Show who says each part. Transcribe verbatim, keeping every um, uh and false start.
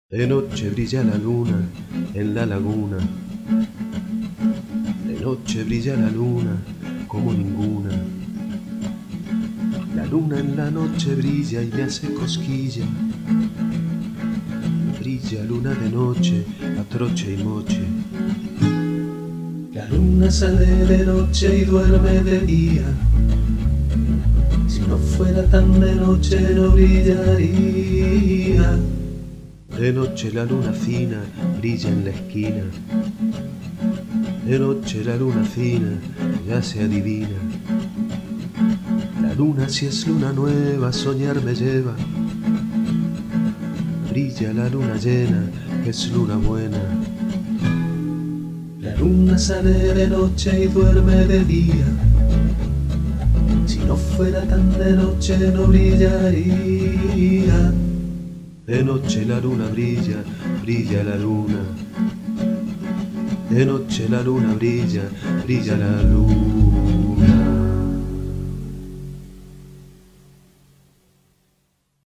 Speaker 1: De noche brilla la luna en la laguna, de noche brilla la luna como ninguna. La luna en la noche brilla y me hace cosquilla. Brilla luna de noche a troche y moche. La luna sale de noche y duerme de día. Si no fuera tan de noche no brillaría. De noche la luna fina brilla en la esquina. De noche la luna fina ya se adivina. La luna si es luna nueva soñar me lleva. Brilla la luna llena que es luna buena. La luna sale de noche y duerme de día. Si no fuera tan de noche no brillaría. De noche la luna brilla, brilla la luna. De noche la luna brilla, brilla la luna.